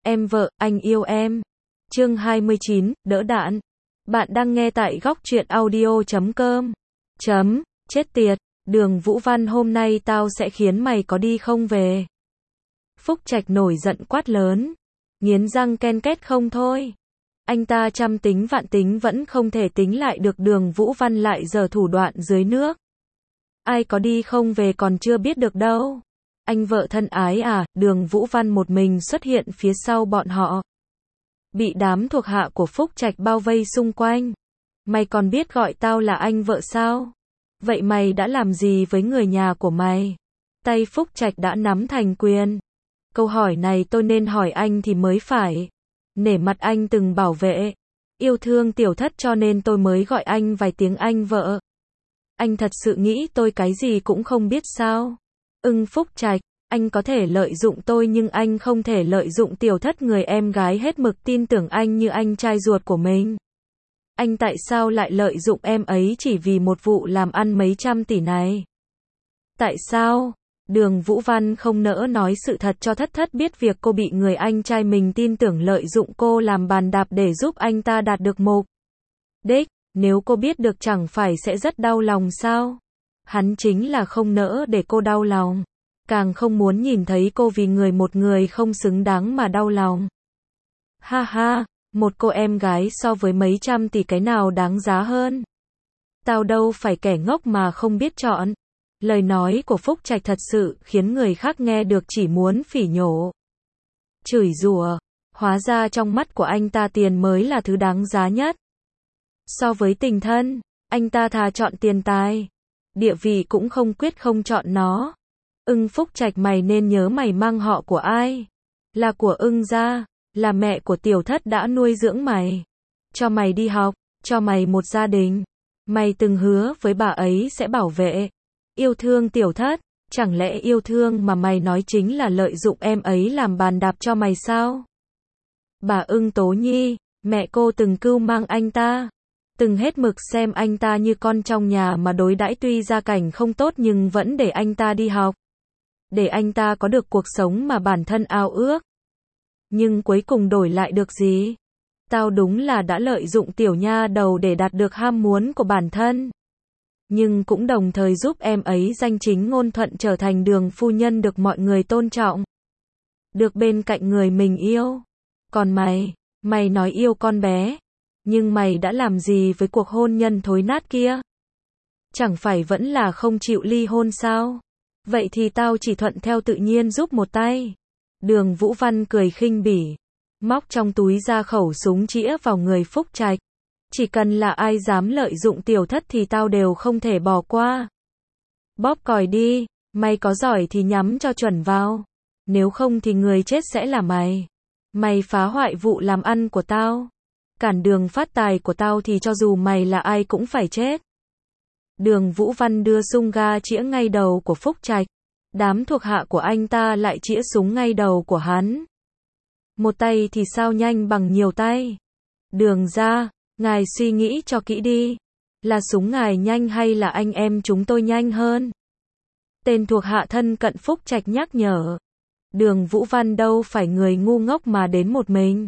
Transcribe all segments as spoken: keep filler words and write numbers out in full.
Em vợ, anh yêu em. Chương hai mươi chín, đỡ đạn. Bạn đang nghe tại góc truyện audio chấm com. Chấm, chết tiệt, Đường Vũ Văn hôm nay tao sẽ khiến mày có đi không về. Phúc Trạch nổi giận quát lớn. Nghiến răng ken két không thôi. Anh ta trăm tính vạn tính vẫn không thể tính lại được Đường Vũ Văn lại giở thủ đoạn dưới nước. Ai có đi không về còn chưa biết được đâu. Anh vợ thân ái à, Đường Vũ Văn một mình xuất hiện phía sau bọn họ. Bị đám thuộc hạ của Phúc Trạch bao vây xung quanh. Mày còn biết gọi tao là anh vợ sao? Vậy mày đã làm gì với người nhà của mày? Tay Phúc Trạch đã nắm thành quyền. Câu hỏi này tôi nên hỏi anh thì mới phải. Nể mặt anh từng bảo vệ, yêu thương tiểu thất cho nên tôi mới gọi anh vài tiếng anh vợ. Anh thật sự nghĩ tôi cái gì cũng không biết sao? Ưng Phúc Trạch, anh có thể lợi dụng tôi nhưng anh không thể lợi dụng tiểu thất người em gái hết mực tin tưởng anh như anh trai ruột của mình. Anh tại sao lại lợi dụng em ấy chỉ vì một vụ làm ăn mấy trăm tỷ này? Tại sao? Đường Vũ Văn không nỡ nói sự thật cho thất thất biết việc cô bị người anh trai mình tin tưởng lợi dụng cô làm bàn đạp để giúp anh ta đạt được mục đích. Nếu cô biết được chẳng phải sẽ rất đau lòng sao? Hắn chính là không nỡ để cô đau lòng. Càng không muốn nhìn thấy cô vì người một người không xứng đáng mà đau lòng. Ha ha, một cô em gái so với mấy trăm tỷ cái nào đáng giá hơn? Tao đâu phải kẻ ngốc mà không biết chọn. Lời nói của Phúc Trạch thật sự khiến người khác nghe được chỉ muốn phỉ nhổ. Chửi rủa, hóa ra trong mắt của anh ta tiền mới là thứ đáng giá nhất. So với tình thân, anh ta thà chọn tiền tài. Địa vị cũng không quyết không chọn nó. Ưng Phúc Trạch mày nên nhớ mày mang họ của ai? Là của Ưng gia, là mẹ của tiểu thất đã nuôi dưỡng mày. Cho mày đi học, cho mày một gia đình. Mày từng hứa với bà ấy sẽ bảo vệ, yêu thương tiểu thất. Chẳng lẽ yêu thương mà mày nói chính là lợi dụng em ấy làm bàn đạp cho mày sao? Bà Ưng Tố Nhi, mẹ cô từng cưu mang anh ta. Từng hết mực xem anh ta như con trong nhà mà đối đãi, tuy gia cảnh không tốt nhưng vẫn để anh ta đi học. Để anh ta có được cuộc sống mà bản thân ao ước. Nhưng cuối cùng đổi lại được gì? Tao đúng là đã lợi dụng tiểu nha đầu để đạt được ham muốn của bản thân. Nhưng cũng đồng thời giúp em ấy danh chính ngôn thuận trở thành Đường phu nhân được mọi người tôn trọng. Được bên cạnh người mình yêu. Còn mày, mày nói yêu con bé. Nhưng mày đã làm gì với cuộc hôn nhân thối nát kia? Chẳng phải vẫn là không chịu ly hôn sao? Vậy thì tao chỉ thuận theo tự nhiên giúp một tay. Đường Vũ Văn cười khinh bỉ. Móc trong túi ra khẩu súng chĩa vào người Phúc Trạch. Chỉ cần là ai dám lợi dụng tiểu thất thì tao đều không thể bỏ qua. Bóp còi đi, mày có giỏi thì nhắm cho chuẩn vào. Nếu không thì người chết sẽ là mày. Mày phá hoại vụ làm ăn của tao. Cản đường phát tài của tao thì cho dù mày là ai cũng phải chết. Đường Vũ Văn đưa súng ga chĩa ngay đầu của Phúc Trạch. Đám thuộc hạ của anh ta lại chĩa súng ngay đầu của hắn. Một tay thì sao nhanh bằng nhiều tay. Đường ra, ngài suy nghĩ cho kỹ đi. Là súng ngài nhanh hay là anh em chúng tôi nhanh hơn? Tên thuộc hạ thân cận Phúc Trạch nhắc nhở. Đường Vũ Văn đâu phải người ngu ngốc mà đến một mình.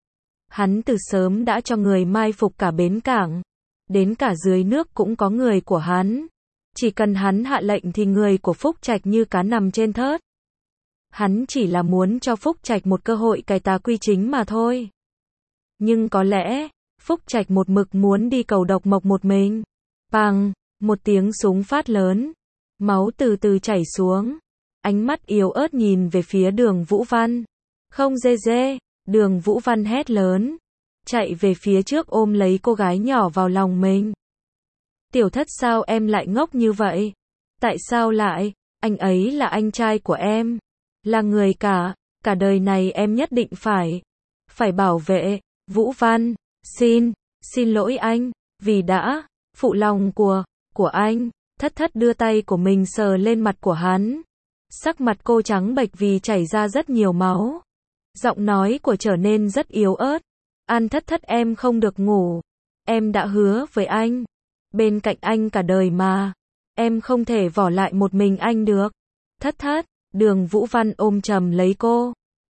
Hắn từ sớm đã cho người mai phục cả bến cảng. Đến cả dưới nước cũng có người của hắn. Chỉ cần hắn hạ lệnh thì người của Phúc Trạch như cá nằm trên thớt. Hắn chỉ là muốn cho Phúc Trạch một cơ hội cải tà quy chính mà thôi. Nhưng có lẽ, Phúc Trạch một mực muốn đi cầu độc mộc một mình. Bang, một tiếng súng phát lớn. Máu từ từ chảy xuống. Ánh mắt yếu ớt nhìn về phía Đường Vũ Văn. Không dê dê, Đường Vũ Văn hét lớn. Chạy về phía trước ôm lấy cô gái nhỏ vào lòng mình. Tiểu thất sao em lại ngốc như vậy? Tại sao lại? Anh ấy là anh trai của em. Là người cả, cả đời này em nhất định phải. Phải bảo vệ. Vũ Văn, xin, xin lỗi anh, vì đã, phụ lòng của, của anh. Thất thất đưa tay của mình sờ lên mặt của hắn. Sắc mặt cô trắng bệch vì chảy ra rất nhiều máu. Giọng nói của trở nên rất yếu ớt. An thất thất em không được ngủ. Em đã hứa với anh. Bên cạnh anh cả đời mà. Em không thể vỏ lại một mình anh được. Thất thất, Đường Vũ Văn ôm chầm lấy cô.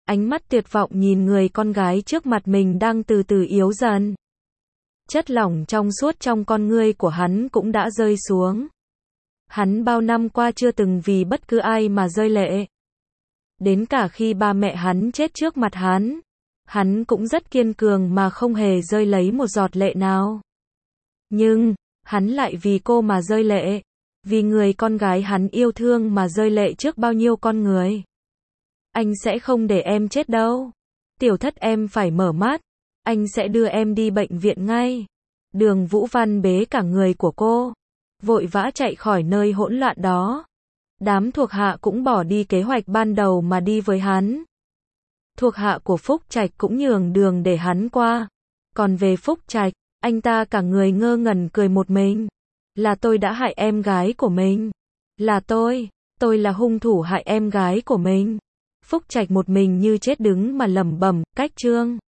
ánh mắt tuyệt vọng nhìn người con gái trước mặt mình đang từ từ yếu dần. Chất lỏng trong suốt trong con ngươi của hắn cũng đã rơi xuống. Hắn bao năm qua chưa từng vì bất cứ ai mà rơi lệ. Đến cả khi ba mẹ hắn chết trước mặt hắn, hắn cũng rất kiên cường mà không hề rơi lấy một giọt lệ nào. Nhưng, hắn lại vì cô mà rơi lệ. Vì người con gái hắn yêu thương mà rơi lệ trước bao nhiêu con người. Anh sẽ không để em chết đâu. Tiểu Thất, em phải mở mắt. Anh sẽ đưa em đi bệnh viện ngay. Đường Vũ Văn bế cả người của cô, vội vã chạy khỏi nơi hỗn loạn đó. Đám thuộc hạ cũng bỏ đi kế hoạch ban đầu mà đi với hắn. Thuộc hạ của Phúc Trạch cũng nhường đường để hắn qua. Còn về Phúc Trạch, anh ta cả người ngơ ngẩn cười một mình. Là tôi đã hại em gái của mình. Là tôi, tôi là hung thủ hại em gái của mình. Phúc Trạch một mình như chết đứng mà lẩm bẩm, cách Trương